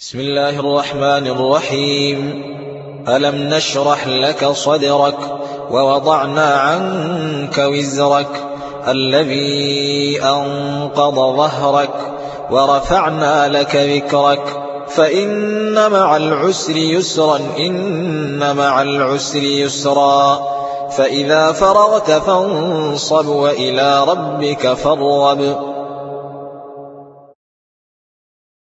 بسم الله الرحمن الرحيم. ألم نشرح لك صدرك ووضعنا عنك وزرك الذي أنقض ظهرك ورفعنا لك ذكرك فإن مع العسر يسرا إن مع العسر يسرا فإذا فرغت فانصب وإلى ربك فارغب